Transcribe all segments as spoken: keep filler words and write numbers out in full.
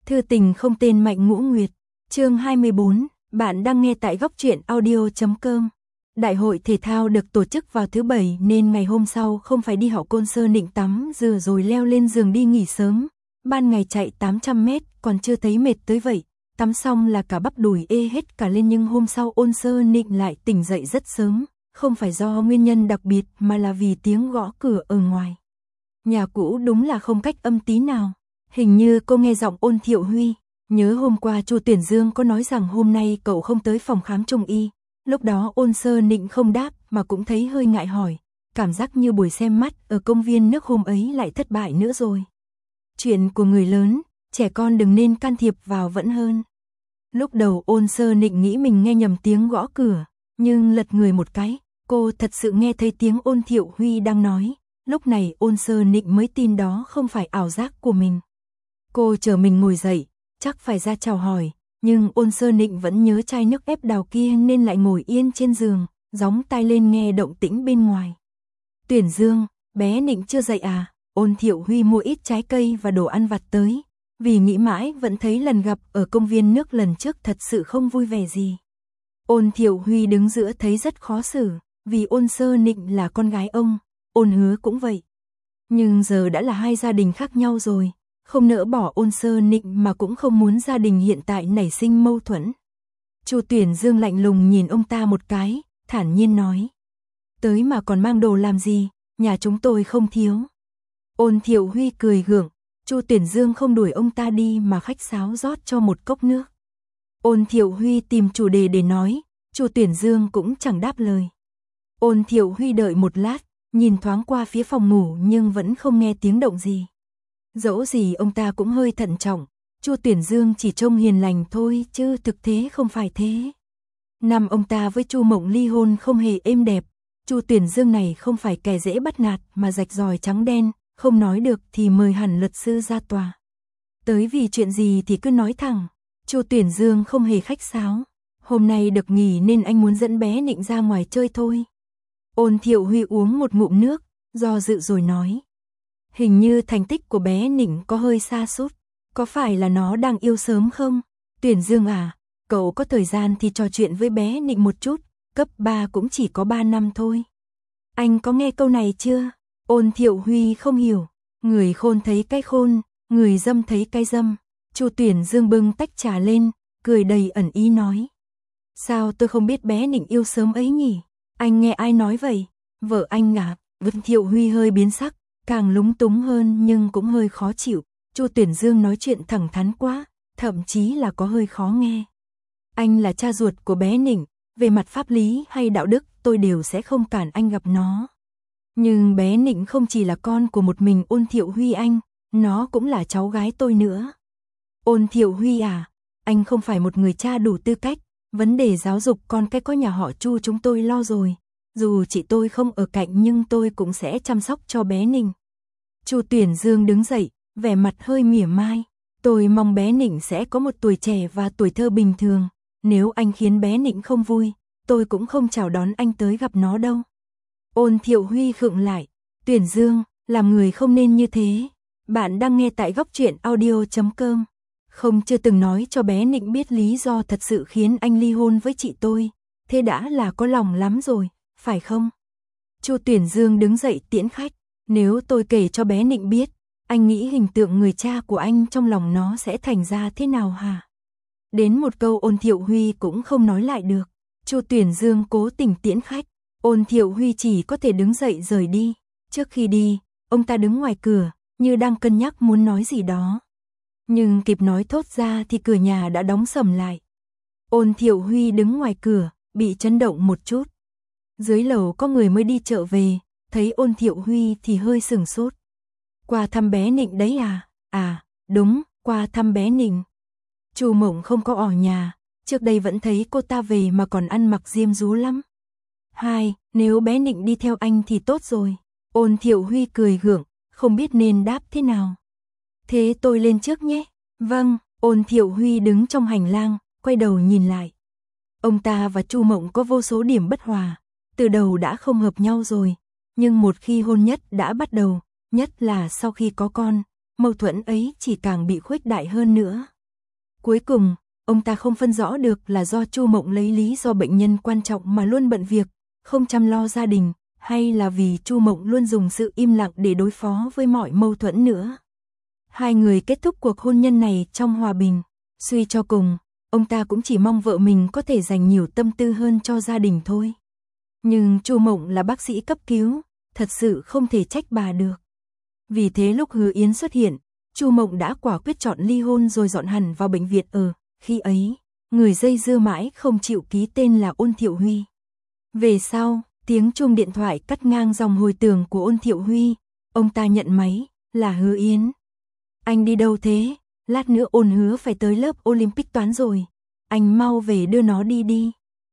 Thư tình không tên Mạnh Ngũ Nguyệt, chương hai mươi bốn, bạn đang nghe tại góc truyện audio chấm com. Đại hội thể thao được tổ chức vào thứ bảy nên ngày hôm sau không phải đi học Côn Sơn Nịnh tắm rửa rồi leo lên giường đi nghỉ sớm. Ban ngày chạy tám trăm mét còn chưa thấy mệt tới vậy, tắm xong là cả bắp đùi ê hết cả lên, nhưng hôm sau Ôn Sơn Nịnh lại tỉnh dậy rất sớm, không phải do nguyên nhân đặc biệt mà là vì tiếng gõ cửa ở ngoài. Nhà cũ đúng là không cách âm tí nào. Hình như cô nghe giọng Ôn Thiệu Huy, nhớ hôm qua Chu Tuyển Dương có nói rằng hôm nay cậu không tới phòng khám trung y. Lúc đó Ôn Sơn Nịnh không đáp mà cũng thấy hơi ngại hỏi, cảm giác như buổi xem mắt ở công viên nước hôm ấy lại thất bại nữa rồi. Chuyện của người lớn, trẻ con đừng nên can thiệp vào vẫn hơn. Lúc đầu Ôn Sơn Nịnh nghĩ mình nghe nhầm tiếng gõ cửa, nhưng lật người một cái, cô thật sự nghe thấy tiếng Ôn Thiệu Huy đang nói. Lúc này Ôn Sơn Nịnh mới tin đó không phải ảo giác của mình. Cô chờ mình ngồi dậy, chắc phải ra chào hỏi, nhưng Ôn Sơn Nịnh vẫn nhớ chai nước ép đào kia nên lại ngồi yên trên giường, gióng tai lên nghe động tĩnh bên ngoài. Tuyển Dương, bé Nịnh chưa dậy à? Ôn Thiệu Huy mua ít trái cây và đồ ăn vặt tới, vì nghĩ mãi vẫn thấy lần gặp ở công viên nước lần trước thật sự không vui vẻ gì. Ôn Thiệu Huy đứng giữa thấy rất khó xử, vì Ôn Sơn Nịnh là con gái ông, Ôn Hứa cũng vậy. Nhưng giờ đã là hai gia đình khác nhau rồi, không nỡ bỏ Ôn Sơn Nịnh mà cũng không muốn gia đình hiện tại nảy sinh mâu thuẫn. Chu Tuyển Dương lạnh lùng nhìn ông ta một cái, thản nhiên nói: tới mà còn mang đồ làm gì, nhà chúng tôi không thiếu. Ôn Thiệu Huy cười gượng, Chu Tuyển Dương không đuổi ông ta đi mà khách sáo rót cho một cốc nước. Ôn Thiệu Huy tìm chủ đề để nói, Chu Tuyển Dương cũng chẳng đáp lời. Ôn Thiệu Huy đợi một lát, nhìn thoáng qua phía phòng ngủ nhưng vẫn không nghe tiếng động gì. Dẫu gì ông ta cũng hơi thận trọng, Chu Tuyển Dương chỉ trông hiền lành thôi chứ thực tế không phải thế. Năm ông ta với Chu Mộng ly hôn không hề êm đẹp, Chu Tuyển Dương này không phải kẻ dễ bắt nạt mà rạch ròi trắng đen, không nói được thì mời hẳn luật sư ra tòa. Tới vì chuyện gì thì cứ nói thẳng, Chu Tuyển Dương không hề khách sáo, hôm nay được nghỉ nên anh muốn dẫn bé Nịnh ra ngoài chơi thôi. Ôn Thiệu Huy uống một ngụm nước, do dự rồi nói: hình như thành tích của bé Nịnh có hơi sa sút, có phải là nó đang yêu sớm không? Tuyển Dương à, cậu có thời gian thì trò chuyện với bé Nịnh một chút, cấp ba cũng chỉ có ba năm thôi. Anh có nghe câu này chưa? Ôn Thiệu Huy không hiểu, người khôn thấy cái khôn, người dâm thấy cái dâm. Chu Tuyển Dương bưng tách trà lên, cười đầy ẩn ý nói: sao tôi không biết bé Nịnh yêu sớm ấy nhỉ? Anh nghe ai nói vậy? Vợ anh à? Ôn Thiệu Huy hơi biến sắc, càng lúng túng hơn nhưng cũng hơi khó chịu. Chu Tuyển Dương nói chuyện thẳng thắn quá, thậm chí là có hơi khó nghe. Anh là cha ruột của bé Nịnh, về mặt pháp lý hay đạo đức tôi đều sẽ không cản anh gặp nó. Nhưng bé Nịnh không chỉ là con của một mình Ôn Thiệu Huy anh, nó cũng là cháu gái tôi nữa. Ôn Thiệu Huy à, anh không phải một người cha đủ tư cách, vấn đề giáo dục con cái có nhà họ Chu chúng tôi lo rồi. Dù chị tôi không ở cạnh nhưng tôi cũng sẽ chăm sóc cho bé Nịnh. Chu Tuyển Dương đứng dậy, vẻ mặt hơi mỉa mai. Tôi mong bé Nịnh sẽ có một tuổi trẻ và tuổi thơ bình thường. Nếu anh khiến bé Nịnh không vui, tôi cũng không chào đón anh tới gặp nó đâu. Ôn Thiệu Huy khựng lại. Tuyển Dương, làm người không nên như thế. Bạn đang nghe tại góc truyện audio chấm com. Không chưa từng nói cho bé Nịnh biết lý do thật sự khiến anh ly hôn với chị tôi. Thế đã là có lòng lắm rồi, phải không? Chu Tuyển Dương đứng dậy tiễn khách. Nếu tôi kể cho bé Nịnh biết, anh nghĩ hình tượng người cha của anh trong lòng nó sẽ thành ra thế nào hả? Đến một câu Ôn Thiệu Huy cũng không nói lại được. Chu Tuyển Dương cố tình tiễn khách, Ôn Thiệu Huy chỉ có thể đứng dậy rời đi. Trước khi đi, ông ta đứng ngoài cửa, như đang cân nhắc muốn nói gì đó. Nhưng kịp nói thốt ra thì cửa nhà đã đóng sầm lại. Ôn Thiệu Huy đứng ngoài cửa, bị chấn động một chút. Dưới lầu có người mới đi chợ về, thấy Ôn Thiệu Huy thì hơi sừng sốt. Qua thăm bé Nịnh đấy à? À, đúng, qua thăm bé Nịnh. Chu Mộng không có ở nhà, trước đây vẫn thấy cô ta về mà còn ăn mặc diêm dúa lắm. Hai, nếu bé Nịnh đi theo anh thì tốt rồi. Ôn Thiệu Huy cười gượng, không biết nên đáp thế nào. Thế tôi lên trước nhé. Vâng, Ôn Thiệu Huy đứng trong hành lang, quay đầu nhìn lại. Ông ta và Chu Mộng có vô số điểm bất hòa, từ đầu đã không hợp nhau rồi. Nhưng một khi hôn nhất đã bắt đầu, nhất là sau khi có con, mâu thuẫn ấy chỉ càng bị khuếch đại hơn nữa. Cuối cùng, ông ta không phân rõ được là do Chu Mộng lấy lý do bệnh nhân quan trọng mà luôn bận việc, không chăm lo gia đình, hay là vì Chu Mộng luôn dùng sự im lặng để đối phó với mọi mâu thuẫn nữa. Hai người kết thúc cuộc hôn nhân này trong hòa bình, suy cho cùng, ông ta cũng chỉ mong vợ mình có thể dành nhiều tâm tư hơn cho gia đình thôi. Nhưng Chu Mộng là bác sĩ cấp cứu, thật sự không thể trách bà được. Vì thế lúc Hứa Yến xuất hiện, Chu Mộng đã quả quyết chọn ly hôn rồi dọn hẳn vào bệnh viện ở, khi ấy, người dây dưa mãi không chịu ký tên là Ôn Thiệu Huy. Về sau, tiếng chuông điện thoại cắt ngang dòng hồi tưởng của Ôn Thiệu Huy, ông ta nhận máy, là Hứa Yến. Anh đi đâu thế? Lát nữa Ôn Hứa phải tới lớp Olympic toán rồi, anh mau về đưa nó đi đi.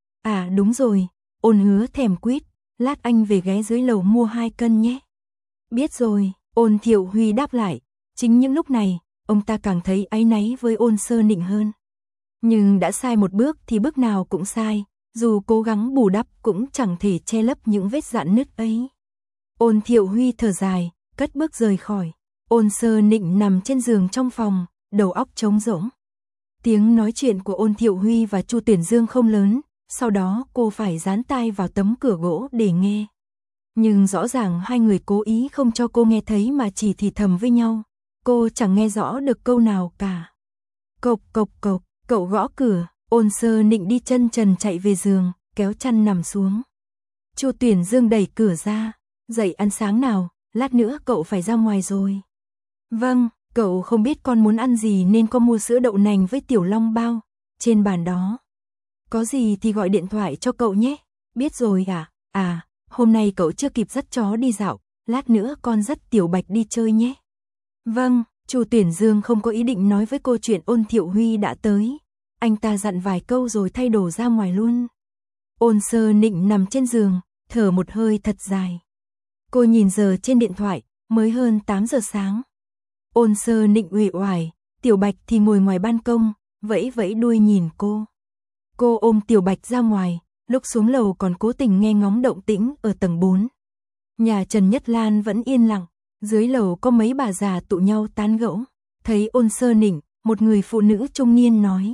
À đúng rồi, Ôn Hứa thèm quýt, lát anh về ghé dưới lầu mua hai cân nhé. Biết rồi, Ôn Thiệu Huy đáp lại, chính những lúc này, ông ta càng thấy áy náy với Ôn Sơ Nịnh hơn. Nhưng đã sai một bước thì bước nào cũng sai, dù cố gắng bù đắp cũng chẳng thể che lấp những vết rạn nứt ấy. Ôn Thiệu Huy thở dài, cất bước rời khỏi. Ôn Sơ Nịnh nằm trên giường trong phòng, đầu óc trống rỗng. Tiếng nói chuyện của Ôn Thiệu Huy và Chu Tuyển Dương không lớn, sau đó cô phải dán tai vào tấm cửa gỗ để nghe. Nhưng rõ ràng hai người cố ý không cho cô nghe thấy mà chỉ thì thầm với nhau. Cô chẳng nghe rõ được câu nào cả. Cộc cộc cộc, cậu gõ cửa, Ôn Sơ Nịnh đi chân trần chạy về giường, kéo chăn nằm xuống. Chu Tuyển Dương đẩy cửa ra, dậy ăn sáng nào, lát nữa cậu phải ra ngoài rồi. Vâng, cậu không biết con muốn ăn gì nên con mua sữa đậu nành với tiểu long bao, trên bàn đó. Có gì thì gọi điện thoại cho cậu nhé. Biết rồi à, à, hôm nay cậu chưa kịp dắt chó đi dạo, lát nữa con dắt Tiểu Bạch đi chơi nhé. Vâng, Chu Tuyển Dương không có ý định nói với cô chuyện Ôn Thiệu Huy đã tới. Anh ta dặn vài câu rồi thay đồ ra ngoài luôn. Ôn Sơ Nịnh nằm trên giường, thở một hơi thật dài. Cô nhìn giờ trên điện thoại, mới hơn tám giờ sáng. Ôn Sơ Nịnh uể oải, Tiểu Bạch thì ngồi ngoài ban công, vẫy vẫy đuôi nhìn cô. Cô ôm Tiểu Bạch ra ngoài, lúc xuống lầu còn cố tình nghe ngóng động tĩnh ở tầng bốn. Nhà Trần Nhất Lan vẫn yên lặng, dưới lầu có mấy bà già tụ nhau tán gẫu. Thấy Ôn Sơ Nịnh, một người phụ nữ trung niên nói.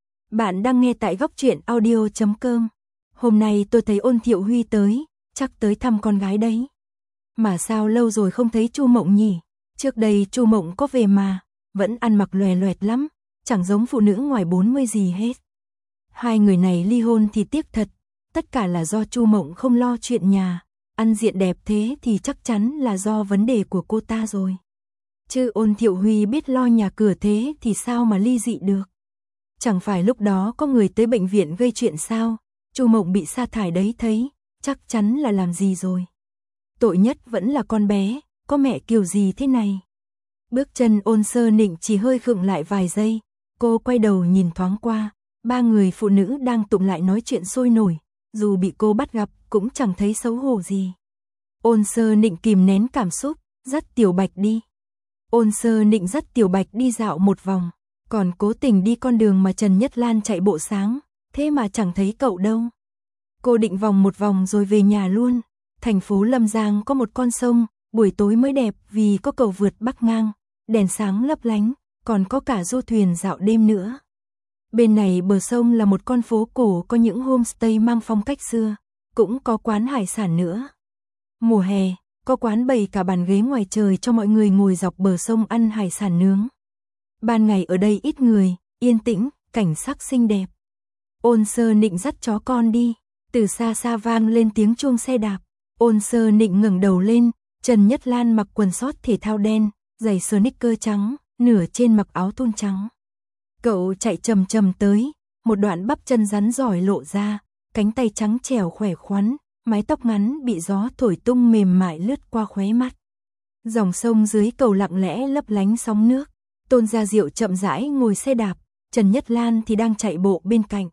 Bạn đang nghe tại góc truyện audio chấm com. Hôm nay tôi thấy Ôn Thiệu Huy tới, chắc tới thăm con gái đấy. Mà sao lâu rồi không thấy Chu Mộng nhỉ? Trước đây Chu Mộng có về mà, vẫn ăn mặc lòe loẹt lắm, chẳng giống phụ nữ ngoài bốn mươi gì hết. Hai người này ly hôn thì tiếc thật, tất cả là do Chu Mộng không lo chuyện nhà, ăn diện đẹp thế thì chắc chắn là do vấn đề của cô ta rồi. Chứ Ôn Thiệu Huy biết lo nhà cửa thế thì sao mà ly dị được. Chẳng phải lúc đó có người tới bệnh viện gây chuyện sao, Chu Mộng bị sa thải đấy thấy, chắc chắn là làm gì rồi. Tội nhất vẫn là con bé, có mẹ kiểu gì thế này. Bước chân Ôn Sơ Nịnh chỉ hơi khựng lại vài giây, cô quay đầu nhìn thoáng qua, ba người phụ nữ đang tụng lại nói chuyện sôi nổi, dù bị cô bắt gặp cũng chẳng thấy xấu hổ gì. Ôn Sơ Nịnh kìm nén cảm xúc, dắt Tiểu Bạch đi. Ôn Sơ Nịnh dắt Tiểu Bạch đi dạo một vòng, còn cố tình đi con đường mà Trần Nhất Lan chạy bộ sáng, thế mà chẳng thấy cậu đâu. Cô định vòng một vòng rồi về nhà luôn. Thành phố Lâm Giang có một con sông, buổi tối mới đẹp vì có cầu vượt bắc ngang, đèn sáng lấp lánh, còn có cả du thuyền dạo đêm nữa. Bên này bờ sông là một con phố cổ có những homestay mang phong cách xưa, cũng có quán hải sản nữa. Mùa hè, có quán bày cả bàn ghế ngoài trời cho mọi người ngồi dọc bờ sông ăn hải sản nướng. Ban ngày ở đây ít người, yên tĩnh, cảnh sắc xinh đẹp. Ôn Sơ Nịnh dắt chó con đi, từ xa xa vang lên tiếng chuông xe đạp. Ôn Sơ Nịnh ngẩng đầu lên, Trần Nhất Lan mặc quần sót thể thao đen, giày sneaker trắng, nửa trên mặc áo thun trắng. Cậu chạy chầm chầm tới, một đoạn bắp chân rắn giỏi lộ ra, cánh tay trắng trẻo khỏe khoắn, mái tóc ngắn bị gió thổi tung mềm mại lướt qua khóe mắt. Dòng sông dưới cầu lặng lẽ lấp lánh sóng nước. Tôn Gia Diệu chậm rãi ngồi xe đạp, Trần Nhất Lan thì đang chạy bộ bên cạnh.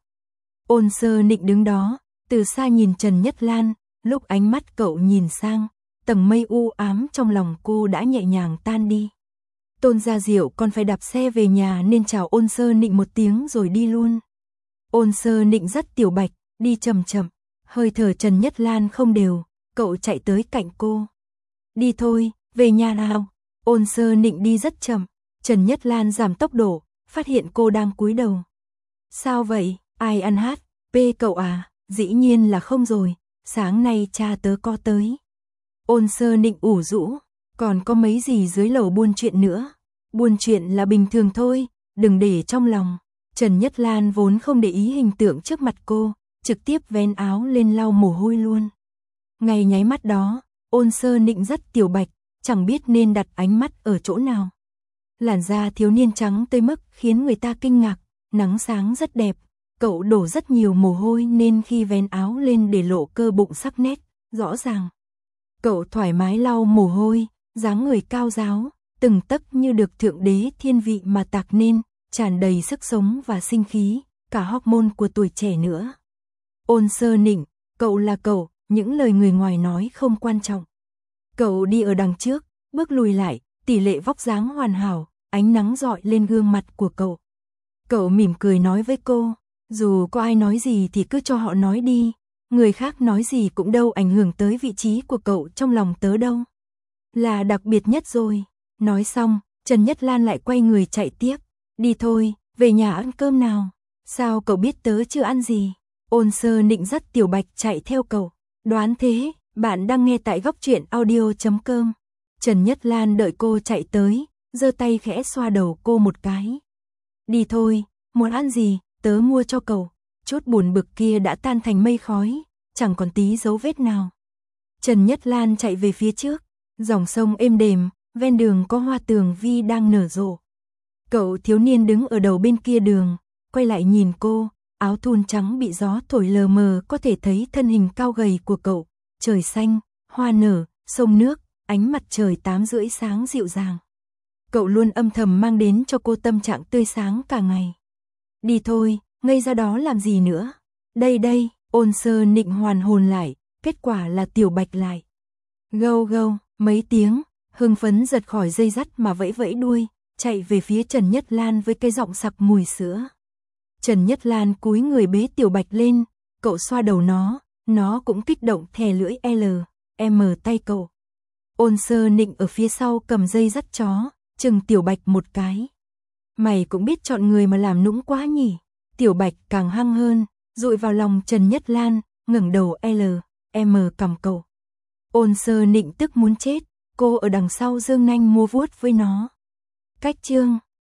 Ôn Sơ Nịnh đứng đó, từ xa nhìn Trần Nhất Lan, lúc ánh mắt cậu nhìn sang, tầng mây u ám trong lòng cô đã nhẹ nhàng tan đi. Tôn Gia Diệu còn phải đạp xe về nhà nên chào Ôn Sơ Nịnh một tiếng rồi đi luôn. Ôn Sơ Nịnh dắt Tiểu Bạch, đi chậm chậm, hơi thở Trần Nhất Lan không đều, cậu chạy tới cạnh cô. Đi thôi, về nhà nào. Ôn Sơ Nịnh đi rất chậm, Trần Nhất Lan giảm tốc độ, phát hiện cô đang cúi đầu. Sao vậy, ai ăn hát, pê cậu à, dĩ nhiên là không rồi, sáng nay cha tớ có tới. Ôn Sơ Nịnh ủ rũ, còn có mấy gì dưới lầu buôn chuyện nữa. Buôn chuyện là bình thường thôi, đừng để trong lòng. Trần Nhất Lan vốn không để ý hình tượng trước mặt cô, trực tiếp vén áo lên lau mồ hôi luôn. Ngay nháy mắt đó, Ôn Sơ Nịnh rất tiểu bạch, chẳng biết nên đặt ánh mắt ở chỗ nào. Làn da thiếu niên trắng tới mức khiến người ta kinh ngạc, nắng sáng rất đẹp, cậu đổ rất nhiều mồ hôi nên khi vén áo lên để lộ cơ bụng sắc nét, rõ ràng. Cậu thoải mái lau mồ hôi, dáng người cao ráo, từng tấc như được thượng đế thiên vị mà tạc nên, tràn đầy sức sống và sinh khí, cả hormone của tuổi trẻ nữa. Ôn Sơ Nịnh, cậu là cậu, những lời người ngoài nói không quan trọng. Cậu đi ở đằng trước, bước lùi lại, tỷ lệ vóc dáng hoàn hảo, ánh nắng rọi lên gương mặt của cậu. Cậu mỉm cười nói với cô, dù có ai nói gì thì cứ cho họ nói đi, người khác nói gì cũng đâu ảnh hưởng tới vị trí của cậu trong lòng tớ đâu. Là đặc biệt nhất rồi. Nói xong, Trần Nhất Lan lại quay người chạy tiếp. Đi thôi, về nhà ăn cơm nào. Sao cậu biết tớ chưa ăn gì? Ôn Sơ Nịnh rất tiểu bạch chạy theo cậu. Đoán thế, bạn đang nghe tại góc truyện audio chấm com. Trần Nhất Lan đợi cô chạy tới, giơ tay khẽ xoa đầu cô một cái. Đi thôi, muốn ăn gì, tớ mua cho cậu. Chút buồn bực kia đã tan thành mây khói, chẳng còn tí dấu vết nào. Trần Nhất Lan chạy về phía trước, dòng sông êm đềm, ven đường có hoa tường vi đang nở rộ. Cậu thiếu niên đứng ở đầu bên kia đường, quay lại nhìn cô, áo thun trắng bị gió thổi lờ mờ có thể thấy thân hình cao gầy của cậu. Trời xanh, hoa nở, sông nước, ánh mặt trời tám rưỡi sáng dịu dàng. Cậu luôn âm thầm mang đến cho cô tâm trạng tươi sáng cả ngày. Đi thôi, ngây ra đó làm gì nữa. Đây đây, Ôn Sơ Nịnh hoàn hồn lại, kết quả là tiểu bạch lại. Gâu gâu, mấy tiếng, hưng phấn giật khỏi dây dắt mà vẫy vẫy đuôi, chạy về phía Trần Nhất Lan với cái giọng sặc mùi sữa. Trần Nhất Lan cúi người bế tiểu bạch lên, cậu xoa đầu nó, nó cũng kích động thè lưỡi L, M tay cậu. Ôn Sơ Nịnh ở phía sau cầm dây dắt chó, chừng tiểu bạch một cái. Mày cũng biết chọn người mà làm nũng quá nhỉ. Tiểu bạch càng hăng hơn, dụi vào lòng Trần Nhất Lan, ngẩng đầu L, M cầm cậu. Ôn Sơ Nịnh tức muốn chết, cô ở đằng sau giương nanh mua vuốt với nó. Cách chương